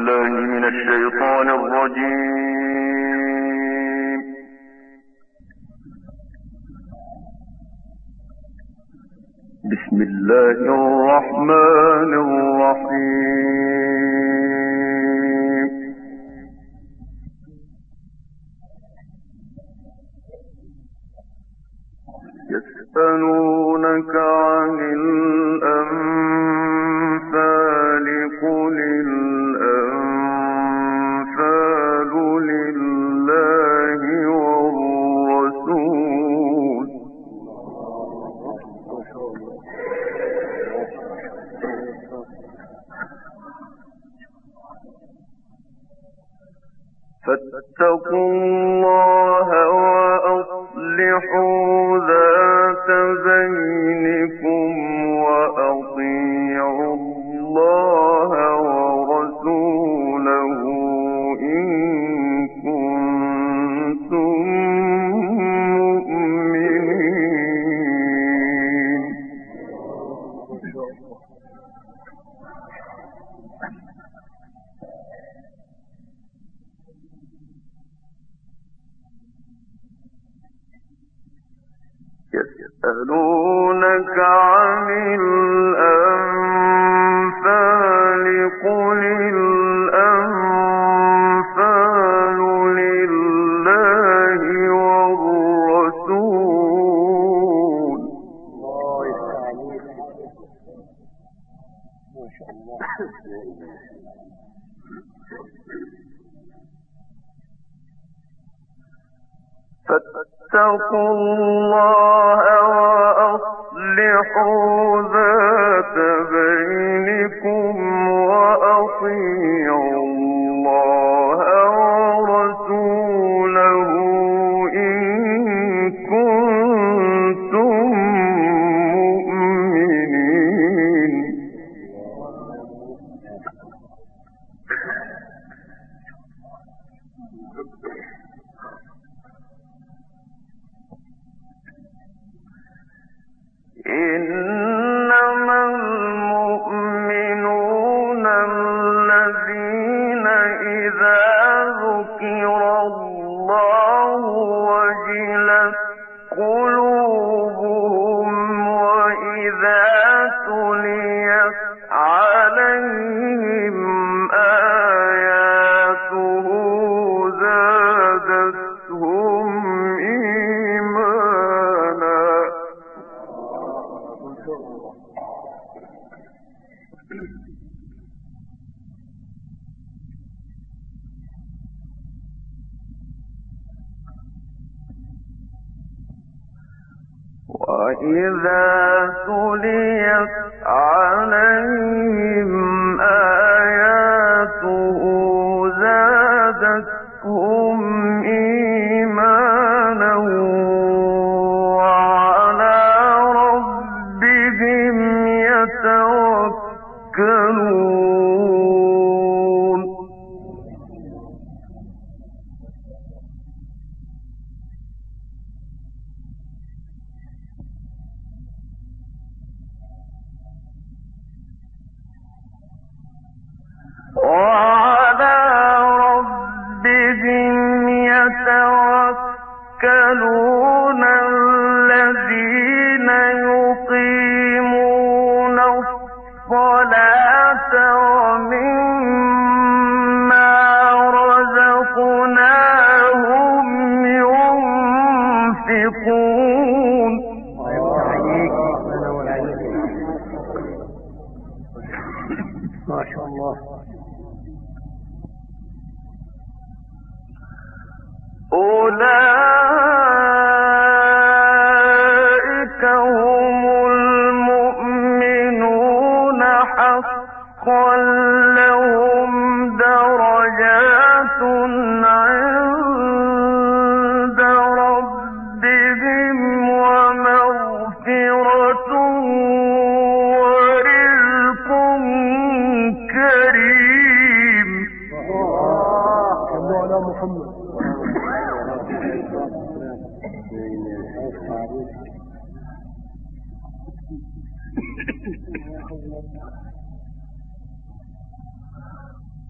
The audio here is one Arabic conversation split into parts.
بالله من الشيطان الرجيم. بسم الله الرحمن الرحيم. يسألونك عن الأنفال قل الأنفال لله والرسول فاتقوا الله وأصلحوا ذات بينكم وأطيعوا الله ورسوله إن كنتم مؤمنين. يسألونك عن الأنفال قل الأنفال لله والرسول فاتقوا الله وأصلحوا ذات بينكم وأطيعوا الله ورسوله إن كنتم مؤمنين. إنما المؤمنون الذين إذا ذكر الله وجلت قلوبهم وإذا تليت عليهم آياته زادتهم إيمانا. وإذا تليت عليهم آياته زادتهم إيمانا وعلى ربهم يتوكلون. وعلى ربهم يتوكلون الذين يقيمون الصلاة ومما رزقناهم ينفقون. ما شاء الله. أولئك هم المؤمنون حقا لهم درجات عند ربهم ومغفرة ورزق كريم. الله على محمد.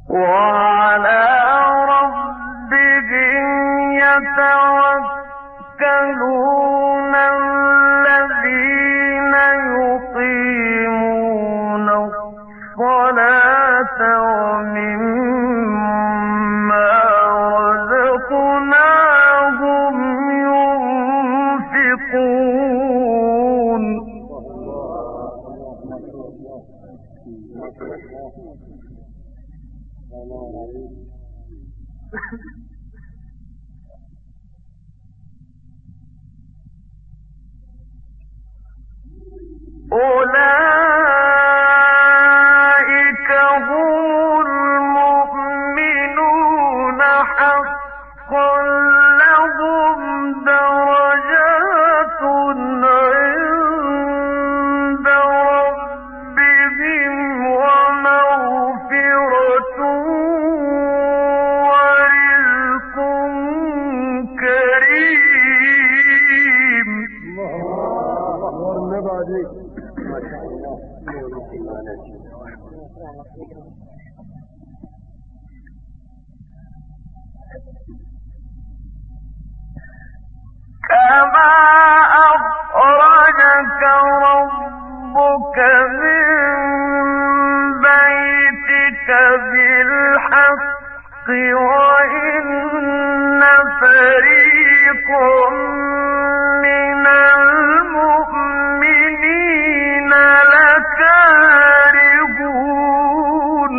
وعلى ربهم يتوكلون الذين يقيمون الصلاة ومما رزقناهم ينفقون. أولئك هم المؤمنون حقا لهم درجات عند ربهم ومغفرة ورزق كريم. كما أخرجك ربك من بيتك بالحق وإن فريقا من المؤمنين لكارهون.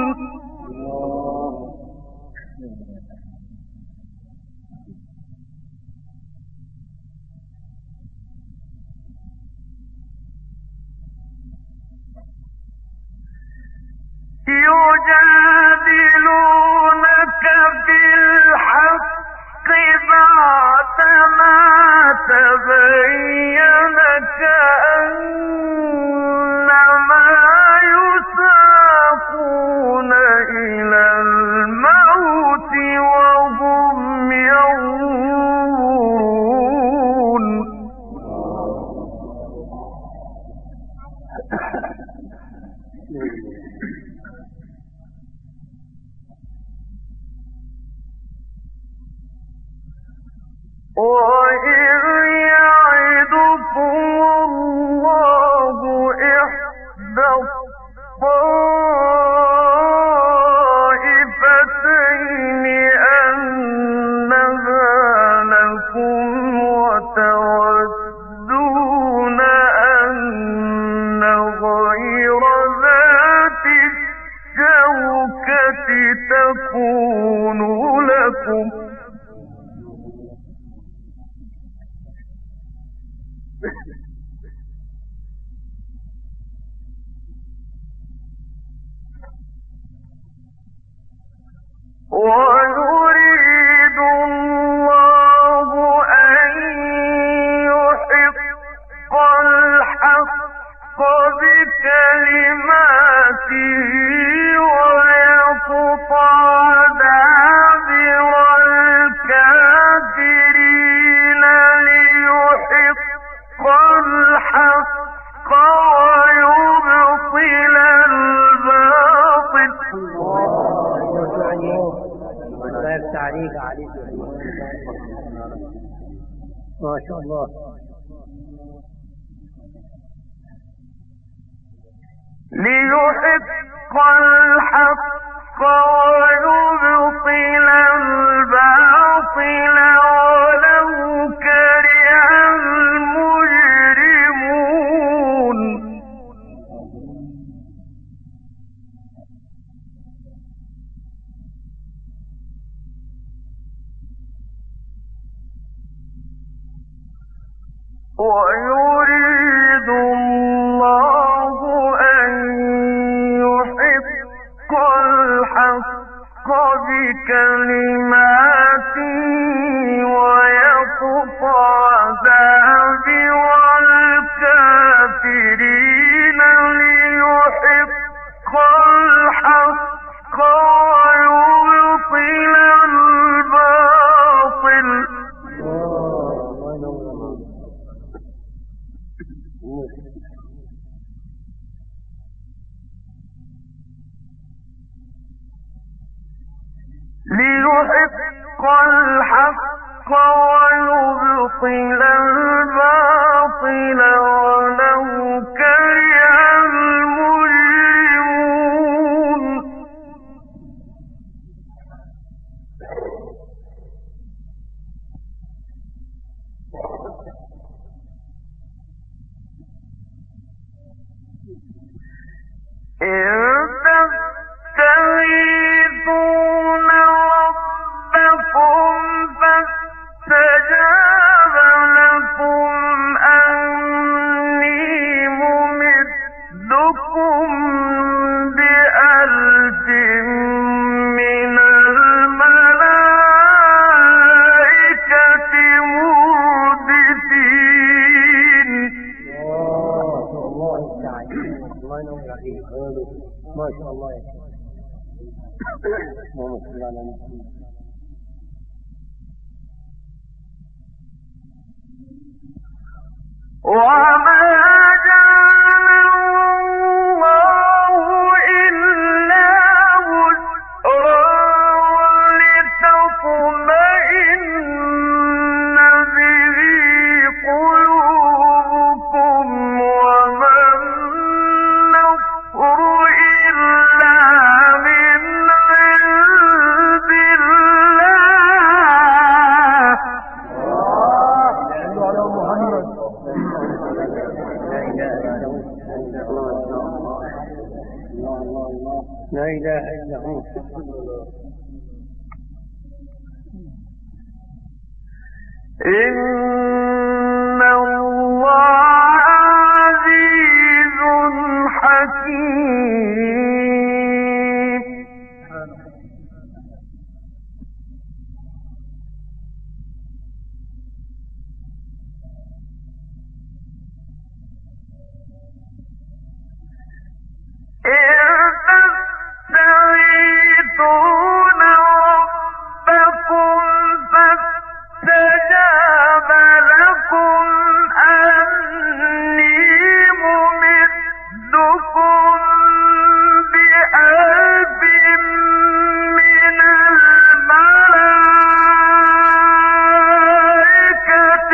يجادلونك بالحق بعدما تبين كأنما يساقون إلى الموت وهم ينظرون. وإذ يعدكم الله إحدى الطائفتين أنها لكم وتودون أن غير ذات الشوكة تكون لكم ويريد الله أن يحق الحق بكلماته ويقطع دابر الكافرين ليحق الحق ويبطل الباطل. ما شاء الله. ليحق الحق ويبطل الباطل ولو كره المجرمون. ويريد الله أن يحق الحق بكلماته ويقطع دابر الكافرين ليحق الحق ويبطل الباطل. ليحق الحق ويبطل الباطل ولو كره المجرمون. تستغيثون ربكم فاستجاب لكم أني ممدكم بألف من الملائكة مردفين. ما شاء الله يا شيخ. اللهم صل على محمد. وما جعله الله إلا بشرى ولتطمئن به قلوبكم وما النصر إلا من عند الله. صلوا على محمد. لا إله إلا هو. إن الله عزيز حكيم. تستغيثون ربكم فاستجاب لكم أني ممدكم بألف من الملائكة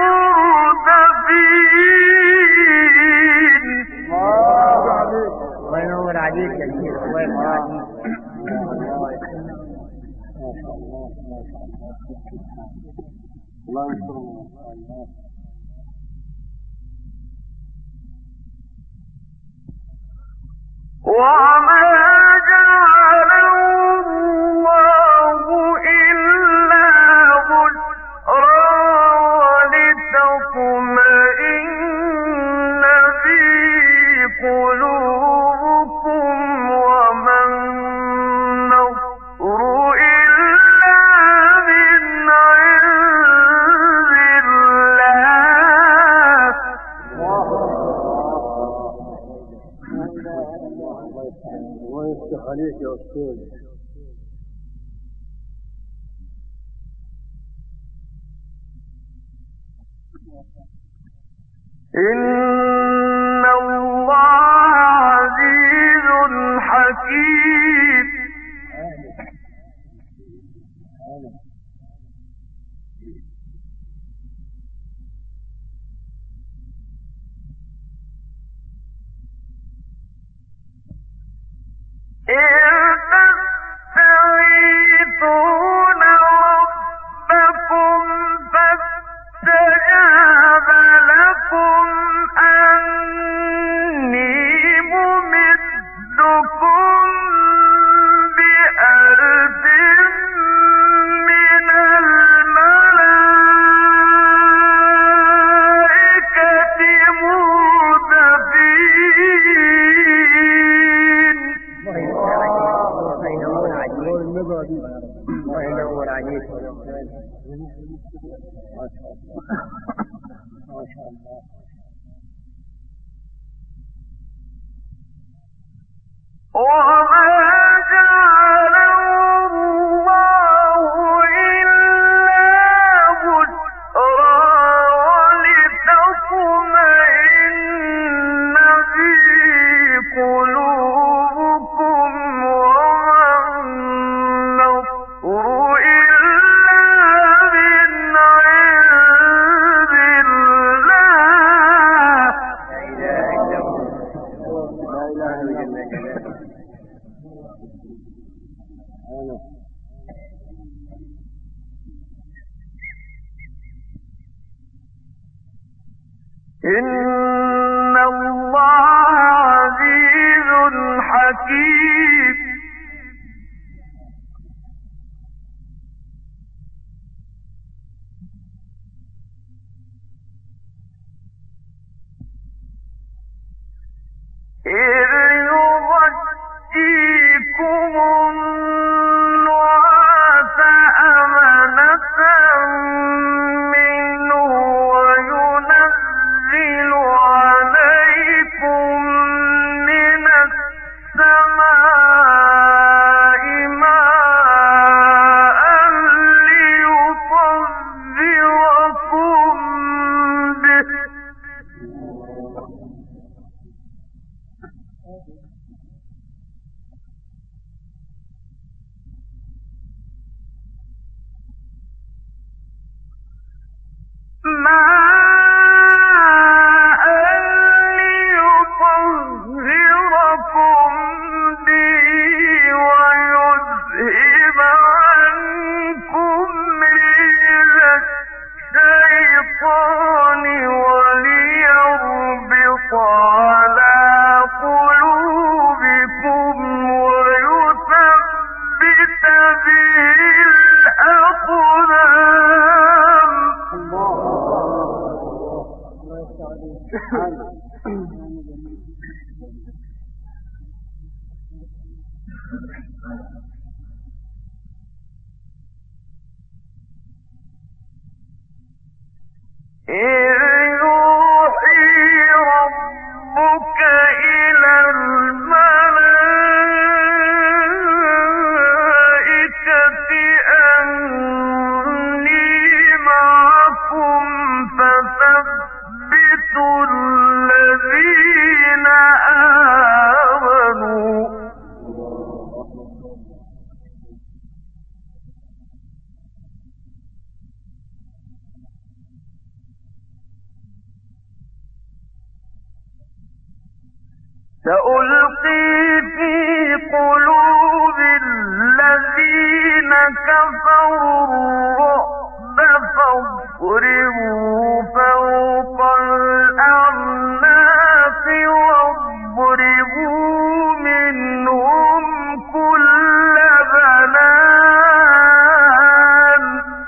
مردفين. الله ينور عليك يا شيخ. الله ينور عليك. ما شاء الله ما شاء الله. الله يسترنا. وما جعله الله إلا بشرى ولتطمئن به قلوبكم وما النصر إلا من عند الله. الله يفتح عليك يا أستاذ. إن الله عزيز حكيم. تستغيثون ربكم فاستجاب لكم أني ممدكم بألف من الملائكة مردفين. الله ينور عليك. ما شاء الله ما شاء الله. وما جعله الله إلا بشرى ولتطمئن به قلوبكم وما النصر إن الله عزيز حكيم إذ يغشيكم النعاس أمنة منه وينزل عليكم من السماء ماء ليطهركم به ويذهب عنكم رجز الشيطان وليربط على قلوبكم ويثبت به الأقدام إذ يوحي ربك إلى الملائكة أني معكم فثبتوا الذين آمنوا سألقي في قلوب الذين كفروا الرعب فاضربوا فوق الأعناق واضربوا منهم كل بنان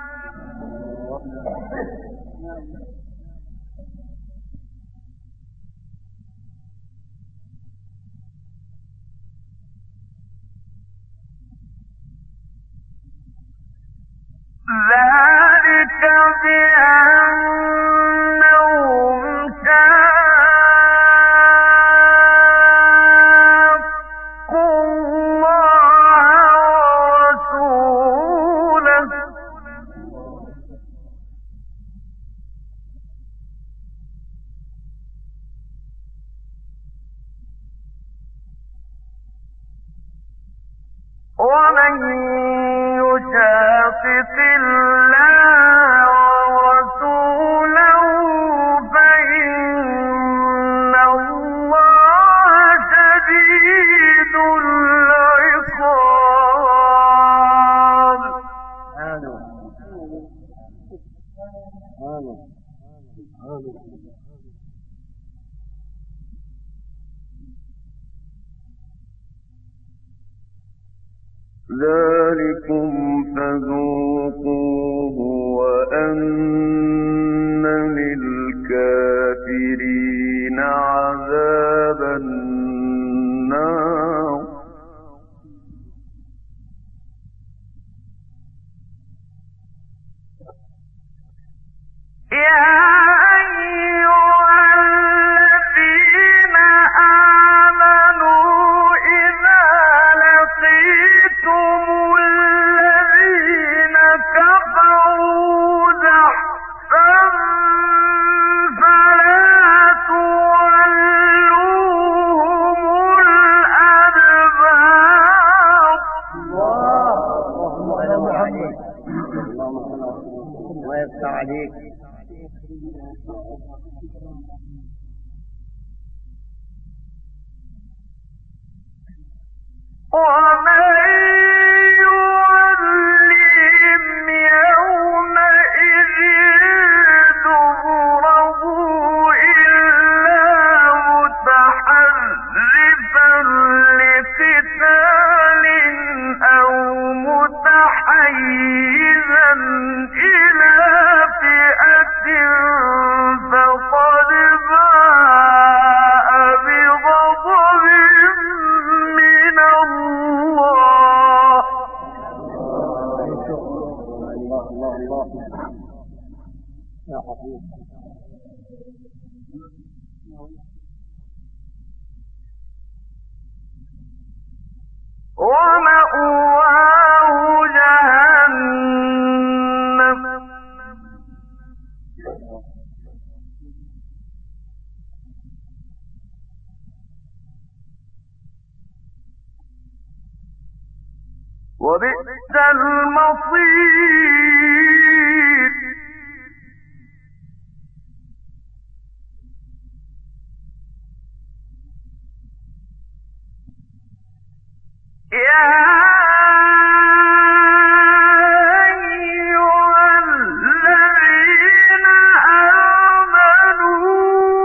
ذلك بأنهم شاقوا الله ورسوله ومن يشاقق الله ورسوله فإن الله شديد العقاب ذلكم فذوقوه وأن للكافرين عذاب النار يا أيها الذين آمنوا إذا لقيتم الذين كفروا زحفا فلا تولوهم الأدبار اللهم على محمد الله يفتح عليك ومن متحيزا إلى فئة فقد باء بغضب من الله. الله يا حبيبي. ومأواه جهنم وبئس المصير. يا أيها الذين آمنوا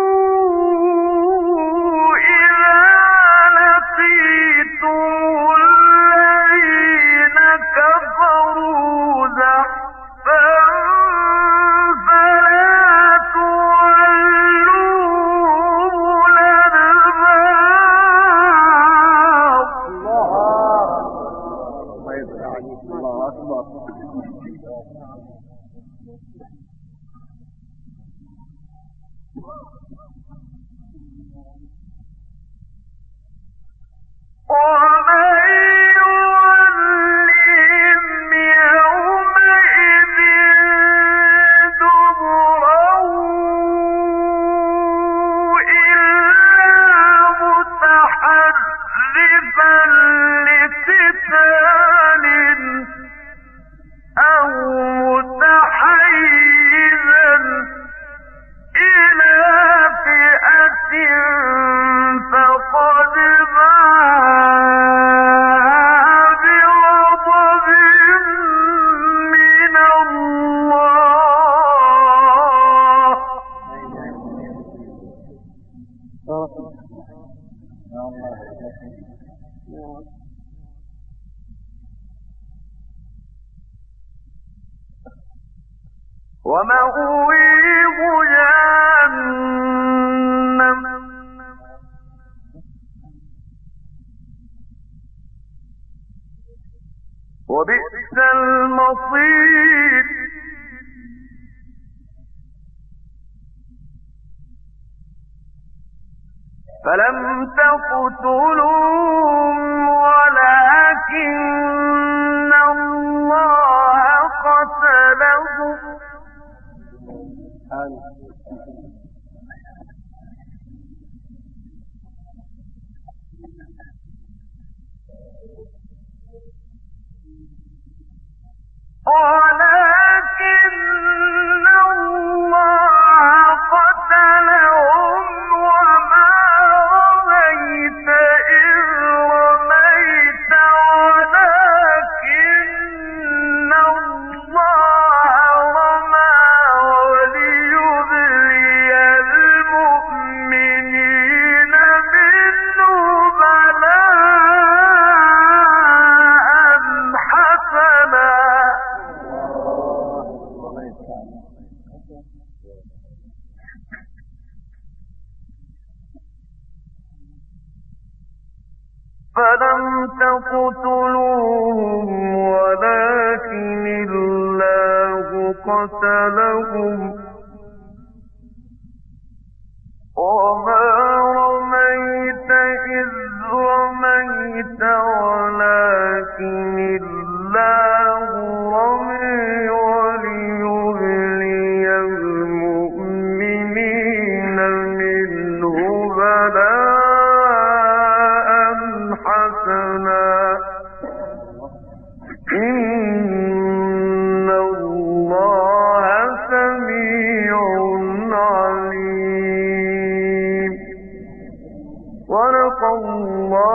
إذا لقيتم الذين كفروا زحفا فلا تولوهم الأدبار. الله يفتح عليك. الله أكبر. ومن يولهم يومئذ دبره إلا متحرفا لقتال أو متحيزا إلى فئة فقد باء بغضب من الله. ومأويه جهنم وبئس المصير. فلم تقتلوهم ولكن الله قتلهم ولكن الله قتلهم وما رميت إذ رميت ولكن الله رمى وليبلي المؤمنين منه بلاء حسنا. فلم تقتلوهم ولكن الله قتلهم وما رميت إذ رميت ولكن الله رمي وليبلي المؤمنين منه بلاء حسنا. إن الله سميع عليم. صدق الله